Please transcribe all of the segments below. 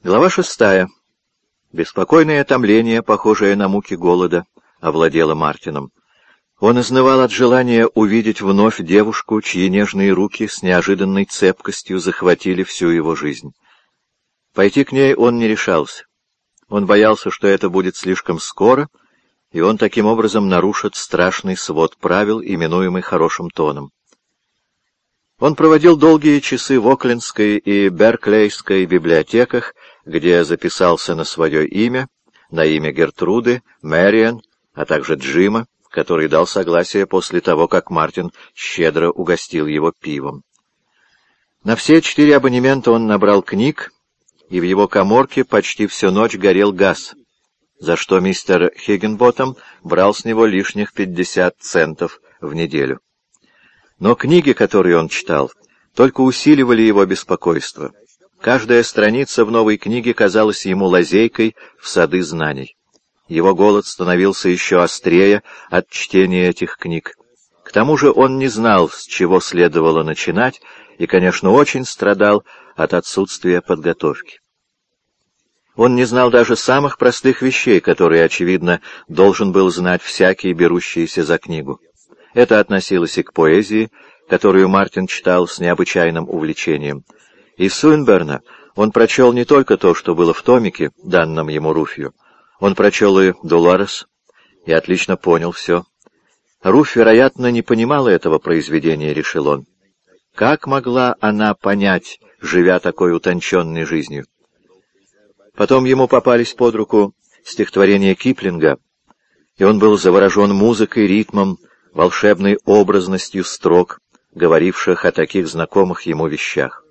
Глава 6. Беспокойное томление, похожее на муки голода, овладело Мартином. Он изнывал от желания увидеть вновь девушку, чьи нежные руки с неожиданной цепкостью захватили всю его жизнь. Пойти к ней он не решался. Он боялся, что это будет слишком скоро, и он таким образом нарушит страшный свод правил, именуемый хорошим тоном. Он проводил долгие часы в Оклендской и Берклейской библиотеках, где записался на свое имя, на имя Гертруды, Мэриан, а также Джима, который дал согласие после того, как Мартин щедро угостил его пивом. На все 4 абонемента он набрал книг, и в его каморке почти всю ночь горел газ, за что мистер Хиггинботтем брал с него лишних 50 центов в неделю. Но книги, которые он читал, только усиливали его беспокойство. Каждая страница в новой книге казалась ему лазейкой в сады знаний. Его голод становился еще острее от чтения этих книг. К тому же он не знал, с чего следовало начинать, и, конечно, очень страдал от отсутствия подготовки. Он не знал даже самых простых вещей, которые, очевидно, должен был знать всякий, берущийся за книгу. Это относилось и к поэзии, которую Мартин читал с необычайным увлечением. И Суинберна он прочел не только то, что было в томике, данном ему Руфью. Он прочел и Долорес, и отлично понял все. Руфь, вероятно, не понимала этого произведения, решил он. Как могла она понять, живя такой утонченной жизнью? Потом ему попались под руку стихотворения Киплинга, и он был заворожен музыкой, ритмом, волшебной образностью строк, говоривших о таких знакомых ему вещах.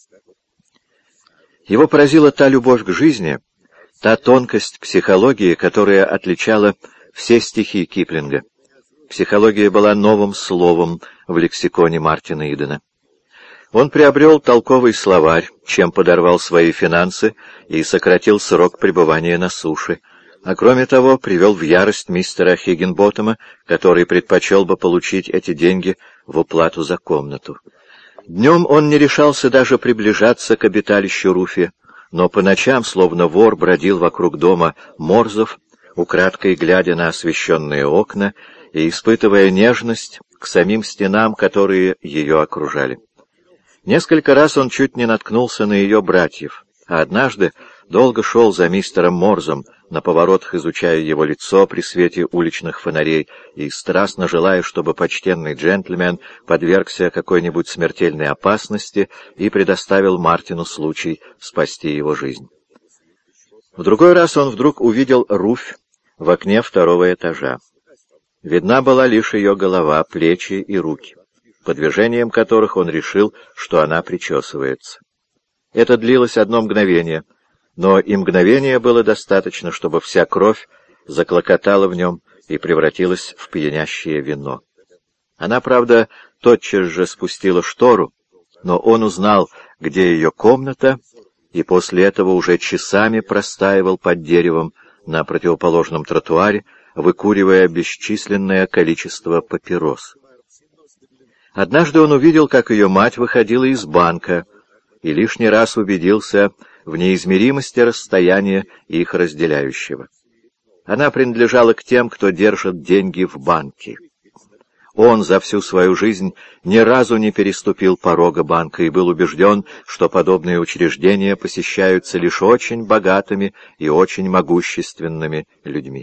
Его поразила та любовь к жизни, та тонкость психологии, которая отличала все стихи Киплинга. Психология была новым словом в лексиконе Мартина Идена. Он приобрел толковый словарь, чем подорвал свои финансы и сократил срок пребывания на суше, а кроме того привел в ярость мистера Хиггинботтема, который предпочел бы получить эти деньги в уплату за комнату. Днем он не решался даже приближаться к обиталищу Руфи, но по ночам, словно вор, бродил вокруг дома Морзов, украдкой глядя на освещенные окна и испытывая нежность к самим стенам, которые ее окружали. Несколько раз он чуть не наткнулся на ее братьев, а однажды долго шел за мистером Морзом, на поворотах изучая его лицо при свете уличных фонарей и страстно желая, чтобы почтенный джентльмен подвергся какой-нибудь смертельной опасности и предоставил Мартину случай спасти его жизнь. В другой раз он вдруг увидел Руфь в окне 2-го этажа. Видна была лишь ее голова, плечи и руки, по движениям которых он решил, что она причесывается. Это длилось 1 мгновение, но и мгновения было достаточно, чтобы вся кровь заклокотала в нем и превратилась в пьянящее вино. Она, правда, тотчас же спустила штору, но он узнал, где ее комната, и после этого уже часами простаивал под деревом на противоположном тротуаре, выкуривая бесчисленное количество папирос. Однажды он увидел, как ее мать выходила из банка, и лишний раз убедился в неизмеримости расстояния их разделяющего. Она принадлежала к тем, кто держит деньги в банке. Он за всю свою жизнь ни разу не переступил порога банка и был убежден, что подобные учреждения посещаются лишь очень богатыми и очень могущественными людьми.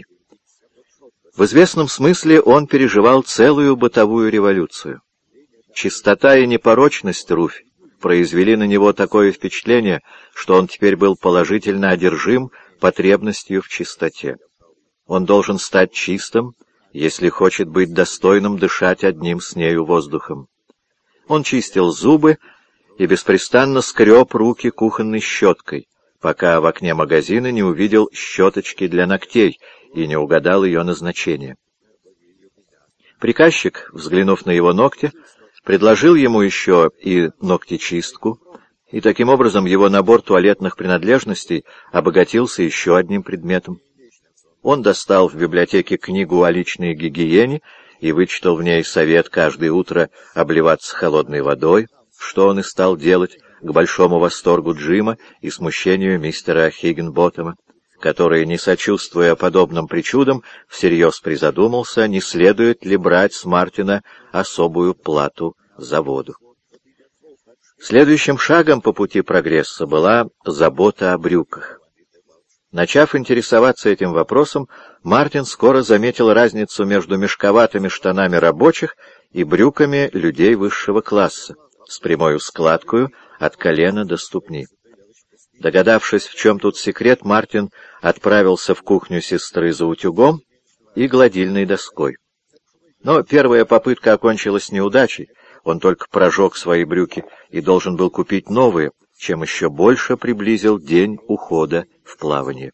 В известном смысле он переживал целую бытовую революцию. Чистота и непорочность Руфь произвели на него такое впечатление, что он теперь был положительно одержим потребностью в чистоте. Он должен стать чистым, если хочет быть достойным дышать одним с нею воздухом. Он чистил зубы и беспрестанно скреб руки кухонной щеткой, пока в окне магазина не увидел щеточки для ногтей и не угадал ее назначение. Приказчик, взглянув на его ногти, предложил ему еще и ногтечистку, и таким образом его набор туалетных принадлежностей обогатился еще одним предметом. Он достал в библиотеке книгу о личной гигиене и вычитал в ней совет каждое утро обливаться холодной водой, что он и стал делать, к большому восторгу Джима и смущению мистера Хиггинботтема, который, не сочувствуя подобным причудам, всерьез призадумался, не следует ли брать с Мартина особую плату за воду. Следующим шагом по пути прогресса была забота о брюках. Начав интересоваться этим вопросом, Мартин скоро заметил разницу между мешковатыми штанами рабочих и брюками людей высшего класса, с прямой складкою от колена до ступни. Догадавшись, в чем тут секрет, Мартин отправился в кухню сестры за утюгом и гладильной доской. Но первая попытка окончилась неудачей, он только прожег свои брюки и должен был купить новые, чем еще больше приблизил день ухода в плавание.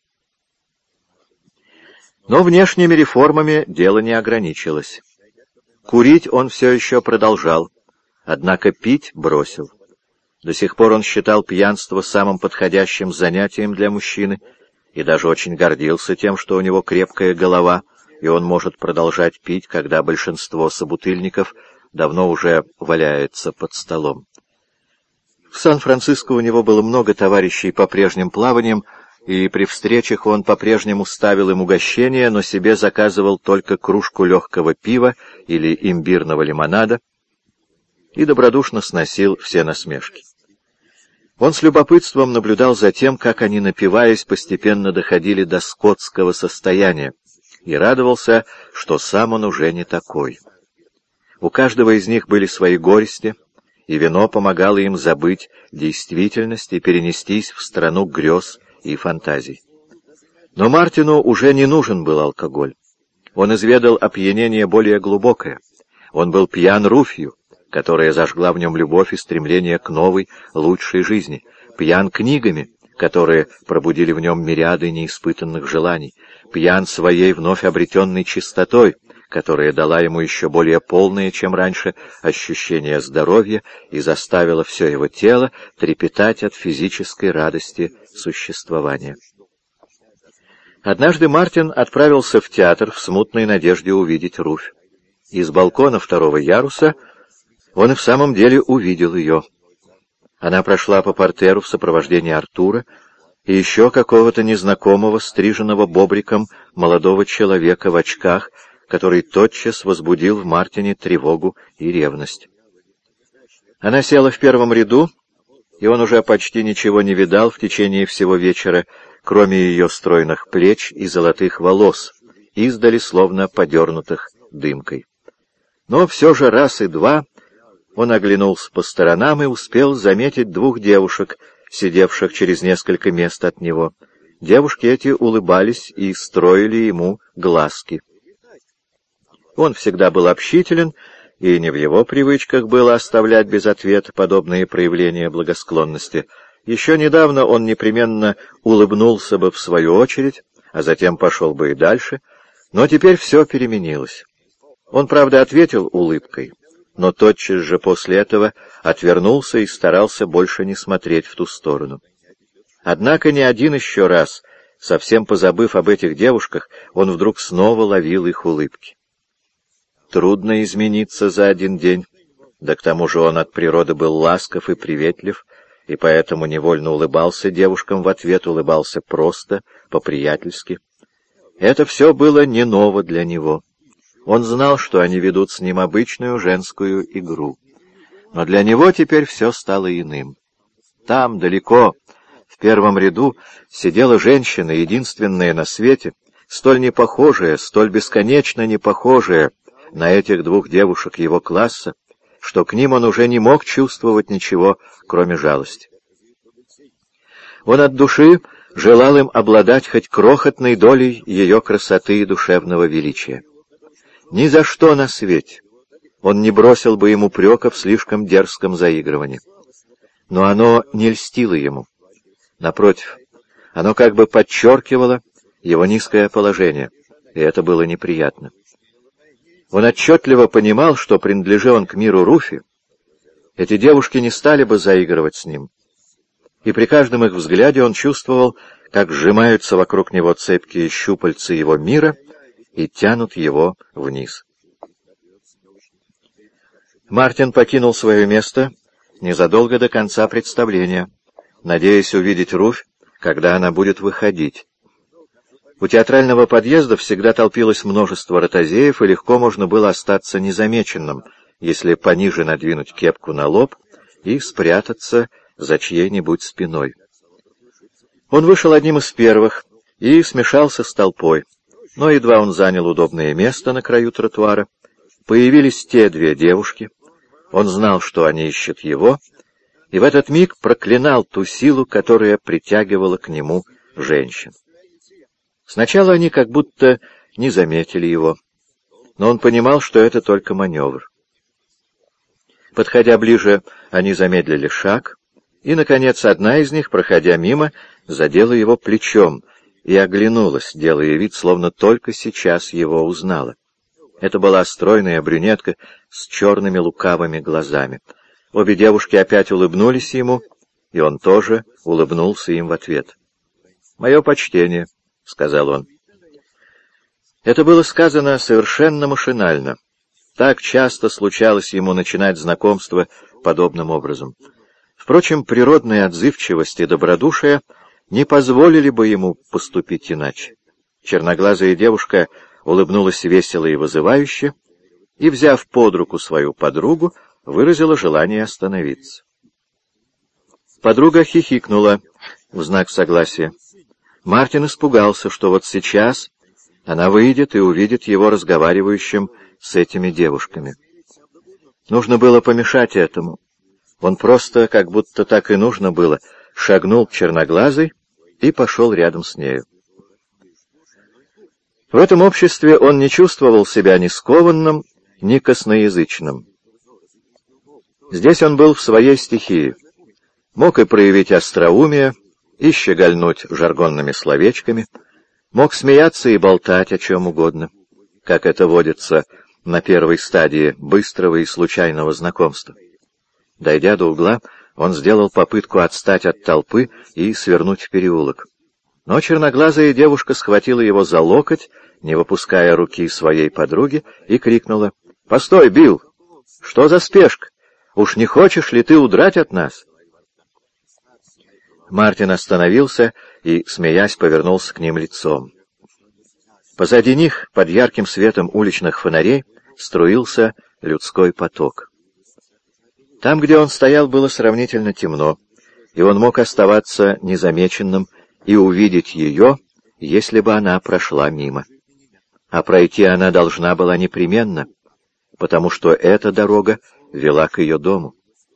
Но внешними реформами дело не ограничилось. Курить он все еще продолжал, однако пить бросил. До сих пор он считал пьянство самым подходящим занятием для мужчины и даже очень гордился тем, что у него крепкая голова, и он может продолжать пить, когда большинство собутыльников давно уже валяется под столом. В Сан-Франциско у него было много товарищей по прежним плаваниям, и при встречах он по-прежнему ставил им угощение, но себе заказывал только кружку легкого пива или имбирного лимонада и добродушно сносил все насмешки. Он с любопытством наблюдал за тем, как они, напиваясь, постепенно доходили до скотского состояния, и радовался, что сам он уже не такой. У каждого из них были свои горести, и вино помогало им забыть действительность и перенестись в страну грез и фантазий. Но Мартину уже не нужен был алкоголь. Он изведал опьянение более глубокое. Он был пьян руфью, которая зажгла в нем любовь и стремление к новой, лучшей жизни, пьян книгами, которые пробудили в нем мириады неиспытанных желаний, пьян своей вновь обретенной чистотой, которая дала ему еще более полное, чем раньше, ощущение здоровья и заставила все его тело трепетать от физической радости существования. Однажды Мартин отправился в театр в смутной надежде увидеть Руфь. Из балкона второго яруса он и в самом деле увидел ее. Она прошла по партеру в сопровождении Артура и еще какого-то незнакомого, стриженного бобриком молодого человека в очках, который тотчас возбудил в Мартине тревогу и ревность. Она села в первом ряду, и он уже почти ничего не видал в течение всего вечера, кроме ее стройных плеч и золотых волос, издали словно подернутых дымкой. Но все же раз и два он оглянулся по сторонам и успел заметить двух девушек, сидевших через несколько мест от него. Девушки эти улыбались и строили ему глазки. Он всегда был общителен, и не в его привычках было оставлять без ответа подобные проявления благосклонности. Еще недавно он непременно улыбнулся бы в свою очередь, а затем пошел бы и дальше, но теперь все переменилось. Он, правда, ответил улыбкой, но тотчас же после этого отвернулся и старался больше не смотреть в ту сторону. Однако ни один еще раз, совсем позабыв об этих девушках, он вдруг снова ловил их улыбки. Трудно измениться за один день, да к тому же он от природы был ласков и приветлив, и поэтому невольно улыбался девушкам в ответ, улыбался просто, по-приятельски. Это все было не ново для него. Он знал, что они ведут с ним обычную женскую игру. Но для него теперь все стало иным. Там, далеко, в первом ряду, сидела женщина, единственная на свете, столь непохожая, столь бесконечно непохожая на этих двух девушек его класса, что к ним он уже не мог чувствовать ничего, кроме жалости. Он от души желал им обладать хоть крохотной долей ее красоты и душевного величия. Ни за что на свете он не бросил бы им упрека в слишком дерзком заигрывании. Но оно не льстило ему. Напротив, оно как бы подчеркивало его низкое положение, и это было неприятно. Он отчетливо понимал, что, принадлежа он к миру Руфи, эти девушки не стали бы заигрывать с ним. И при каждом их взгляде он чувствовал, как сжимаются вокруг него цепкие щупальца его мира и тянут его вниз. Мартин покинул свое место незадолго до конца представления, надеясь увидеть Руфь, когда она будет выходить. У театрального подъезда всегда толпилось множество ротозеев, и легко можно было остаться незамеченным, если пониже надвинуть кепку на лоб и спрятаться за чьей-нибудь спиной. Он вышел одним из первых и смешался с толпой, но едва он занял удобное место на краю тротуара, появились те две девушки. Он знал, что они ищут его, и в этот миг проклинал ту силу, которая притягивала к нему женщин. Сначала они как будто не заметили его, но он понимал, что это только маневр. Подходя ближе, они замедлили шаг, и, наконец, одна из них, проходя мимо, задела его плечом и оглянулась, делая вид, словно только сейчас его узнала. Это была стройная брюнетка с черными лукавыми глазами. Обе девушки опять улыбнулись ему, и он тоже улыбнулся им в ответ. «Мое почтение», — сказал он. Это было сказано совершенно машинально. Так часто случалось ему начинать знакомство подобным образом. Впрочем, природная отзывчивость и добродушие не позволили бы ему поступить иначе. Черноглазая девушка улыбнулась весело и вызывающе, и, взяв под руку свою подругу, выразила желание остановиться. Подруга хихикнула в знак согласия. Мартин испугался, что вот сейчас она выйдет и увидит его разговаривающим с этими девушками. Нужно было помешать этому. Он просто, как будто так и нужно было, шагнул к черноглазой и пошел рядом с нею. В этом обществе он не чувствовал себя ни скованным, ни косноязычным. Здесь он был в своей стихии. Мог и проявить остроумие, и щегольнуть жаргонными словечками, мог смеяться и болтать о чем угодно, как это водится на первой стадии быстрого и случайного знакомства. Дойдя до угла, он сделал попытку отстать от толпы и свернуть в переулок. Но черноглазая девушка схватила его за локоть, не выпуская руки своей подруги, и крикнула: «Постой, Билл! Что за спешка? Уж не хочешь ли ты удрать от нас?» Мартин остановился и, смеясь, повернулся к ним лицом. Позади них, под ярким светом уличных фонарей, струился людской поток. Там, где он стоял, было сравнительно темно, и он мог оставаться незамеченным и увидеть ее, если бы она прошла мимо. А пройти она должна была непременно, потому что эта дорога вела к ее дому.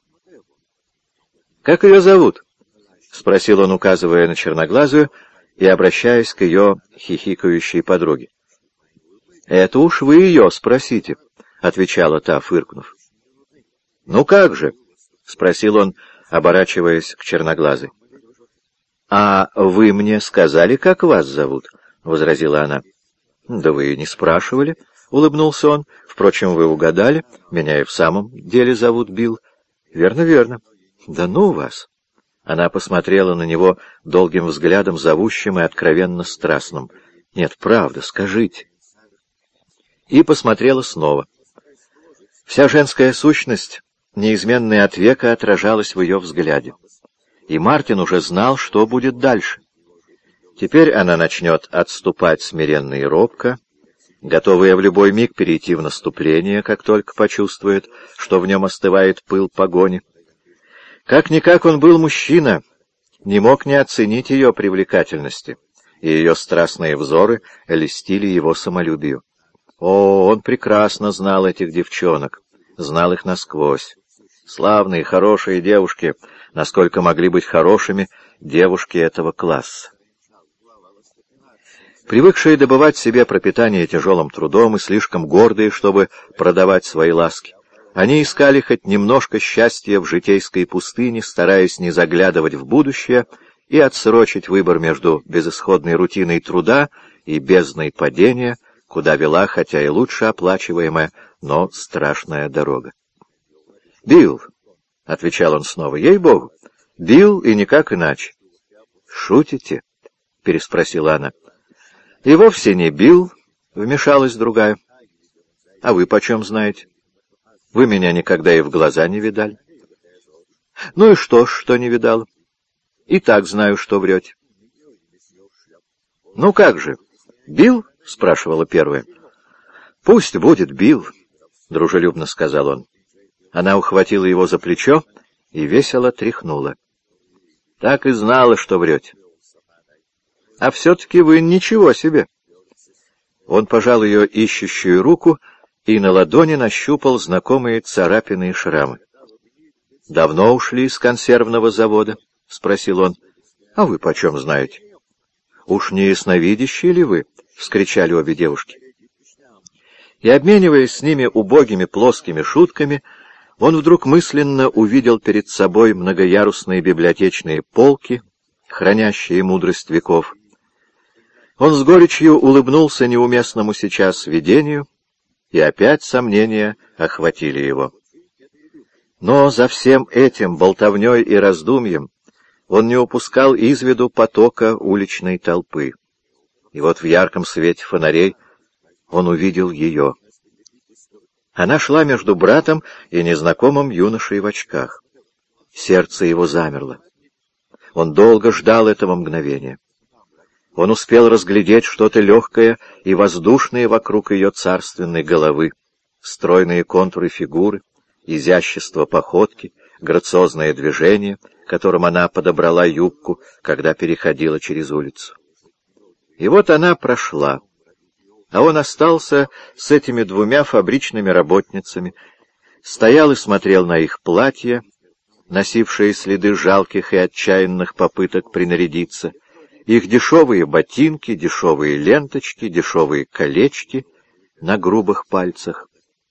«Как ее зовут?» — спросил он, указывая на черноглазую и обращаясь к ее хихикающей подруге. «Это уж вы ее спросите», — отвечала та, фыркнув. «Ну как же?» — спросил он, оборачиваясь к черноглазой. «А вы мне сказали, как вас зовут?» — возразила она. «Да вы и не спрашивали», — улыбнулся он. «Впрочем, вы угадали. Меня и в самом деле зовут Билл». «Верно, верно». «Да ну вас!» Она посмотрела на него долгим взглядом, зовущим и откровенно страстным. «Нет, правда, скажите». И посмотрела снова. Вся женская сущность, неизменная от века, отражалась в ее взгляде. И Мартин уже знал, что будет дальше. Теперь она начнет отступать смиренно и робко, готовая в любой миг перейти в наступление, как только почувствует, что в нем остывает пыл погони. Как-никак он был мужчина, не мог не оценить ее привлекательности, и ее страстные взоры льстили его самолюбию. О, он прекрасно знал этих девчонок, знал их насквозь. Славные, хорошие девушки, насколько могли быть хорошими девушки этого класса. Привыкшие добывать себе пропитание тяжелым трудом и слишком гордые, чтобы продавать свои ласки, они искали хоть немножко счастья в житейской пустыне, стараясь не заглядывать в будущее и отсрочить выбор между безысходной рутиной труда и бездной падения, куда вела, хотя и лучше оплачиваемая, но страшная дорога. «Билл», — отвечал он снова, — «ей-богу, Билл и никак иначе». «Шутите?» — переспросила она. «И вовсе не Билл», — вмешалась другая. «А вы почем знаете? Вы меня никогда и в глаза не видали». Ну и что ж, что не видал? И так знаю, что врете. Ну как же, бил? — спрашивала первая. Пусть будет бил, — дружелюбно сказал он. Она ухватила его за плечо и весело тряхнула. Так и знала, что врете. А все-таки вы ничего себе. Он пожал ее ищущую руку и на ладони нащупал знакомые царапины и шрамы. — Давно ушли из консервного завода? — спросил он. — А вы почем знаете? — Уж не ясновидящие ли вы? — вскричали обе девушки. И, обмениваясь с ними убогими плоскими шутками, он вдруг мысленно увидел перед собой многоярусные библиотечные полки, хранящие мудрость веков. Он с горечью улыбнулся неуместному сейчас видению, и опять сомнения охватили его. Но за всем этим болтовней и раздумьем он не упускал из виду потока уличной толпы. И вот в ярком свете фонарей он увидел ее. Она шла между братом и незнакомым юношей в очках. Сердце его замерло. Он долго ждал этого мгновения. Он успел разглядеть что-то легкое и воздушное вокруг ее царственной головы, стройные контуры фигуры, изящество походки, грациозное движение, которым она подобрала юбку, когда переходила через улицу. И вот она прошла, а он остался с этими двумя фабричными работницами, стоял и смотрел на их платья, носившие следы жалких и отчаянных попыток принарядиться, их дешевые ботинки, дешевые ленточки, дешевые колечки на грубых пальцах.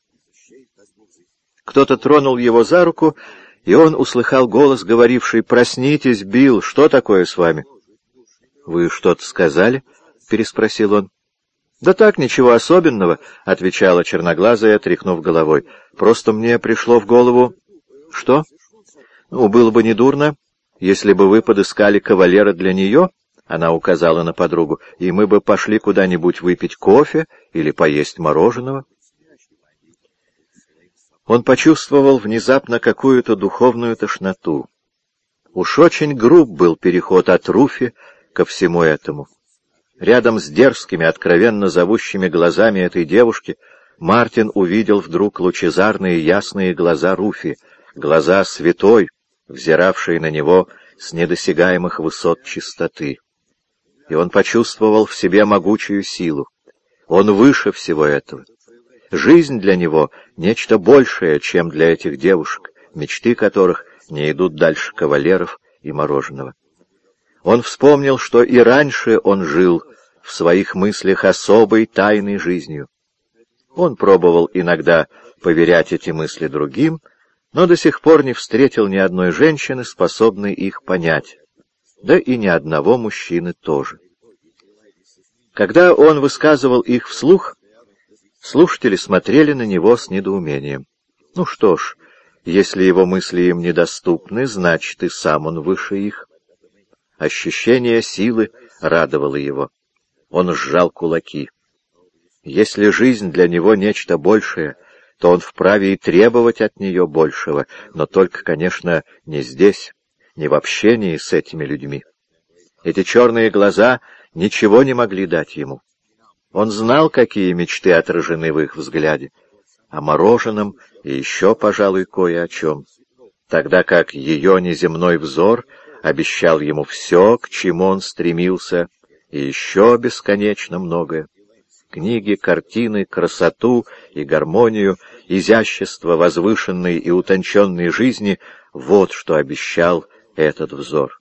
Кто-то тронул его за руку, и он услыхал голос, говоривший: «Проснитесь, Билл, что такое с вами?» «Вы что-то сказали?» — переспросил он. «Да так, ничего особенного», — отвечала черноглазая, тряхнув головой. «Просто мне пришло в голову...» «Что?» «Ну, было бы недурно, если бы вы подыскали кавалера для нее», — она указала на подругу, — «и мы бы пошли куда-нибудь выпить кофе или поесть мороженого». Он почувствовал внезапно какую-то духовную тошноту. Уж очень груб был переход от Руфи ко всему этому. Рядом с дерзкими, откровенно зовущими глазами этой девушки Мартин увидел вдруг лучезарные ясные глаза Руфи, глаза святой, взиравшие на него с недосягаемых высот чистоты. И он почувствовал в себе могучую силу. Он выше всего этого. Жизнь для него — нечто большее, чем для этих девушек, мечты которых не идут дальше кавалеров и мороженого. Он вспомнил, что и раньше он жил в своих мыслях особой тайной жизнью. Он пробовал иногда поверять эти мысли другим, но до сих пор не встретил ни одной женщины, способной их понять, да и ни одного мужчины тоже. Когда он высказывал их вслух, слушатели смотрели на него с недоумением. Ну что ж, если его мысли им недоступны, значит и сам он выше их. Ощущение силы радовало его. Он сжал кулаки. Если жизнь для него нечто большее, то он вправе и требовать от нее большего, но только, конечно, не здесь, не в общении с этими людьми. Эти черные глаза ничего не могли дать ему. Он знал, какие мечты отражены в их взгляде, о мороженом и еще, пожалуй, кое о чем, тогда как ее неземной взор обещал ему все, к чему он стремился, и еще бесконечно многое. Книги, картины, красоту и гармонию, изящество возвышенной и утонченной жизни — вот что обещал этот взор.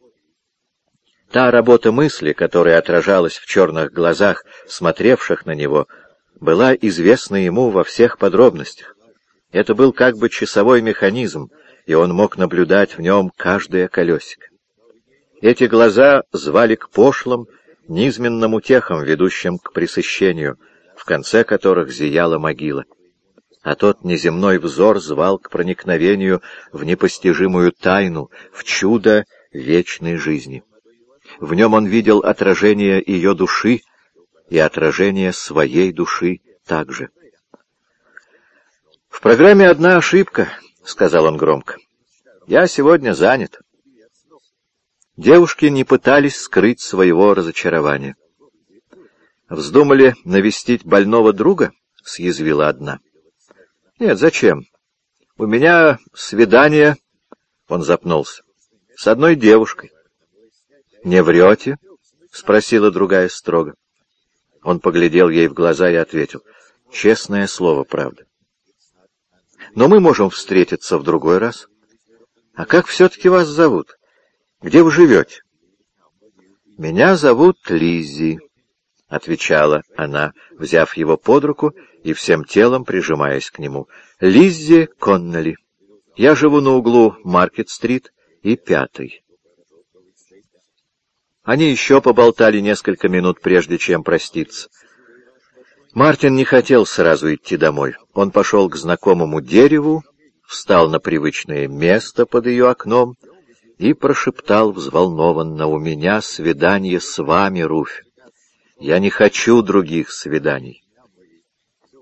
Та работа мысли, которая отражалась в черных глазах, смотревших на него, была известна ему во всех подробностях. Это был как бы часовой механизм, и он мог наблюдать в нем каждое колесико. Эти глаза звали к пошлым, низменным утехам, ведущим к пресыщению, в конце которых зияла могила. А тот неземной взор звал к проникновению в непостижимую тайну, в чудо вечной жизни. В нем он видел отражение ее души и отражение своей души также. «В программе одна ошибка», — сказал он громко. Я сегодня занят». Девушки не пытались скрыть своего разочарования. «Вздумали навестить больного друга?» — съязвила одна. «Нет, зачем? У меня свидание...» — он запнулся. «С одной девушкой». «Не врете?» — спросила другая строго. Он поглядел ей в глаза и ответил: «Честное слово, правда. Но мы можем встретиться в другой раз. А как все-таки вас зовут? Где вы живете?» «Меня зовут Лиззи», — отвечала она, взяв его под руку и всем телом прижимаясь к нему. «Лиззи Коннелли. Я живу на углу Маркет-стрит и 5-й». Они еще поболтали несколько минут, прежде чем проститься. Мартин не хотел сразу идти домой. Он пошел к знакомому дереву, встал на привычное место под ее окном и прошептал взволнованно: «У меня свидание с вами, Руфь. Я не хочу других свиданий.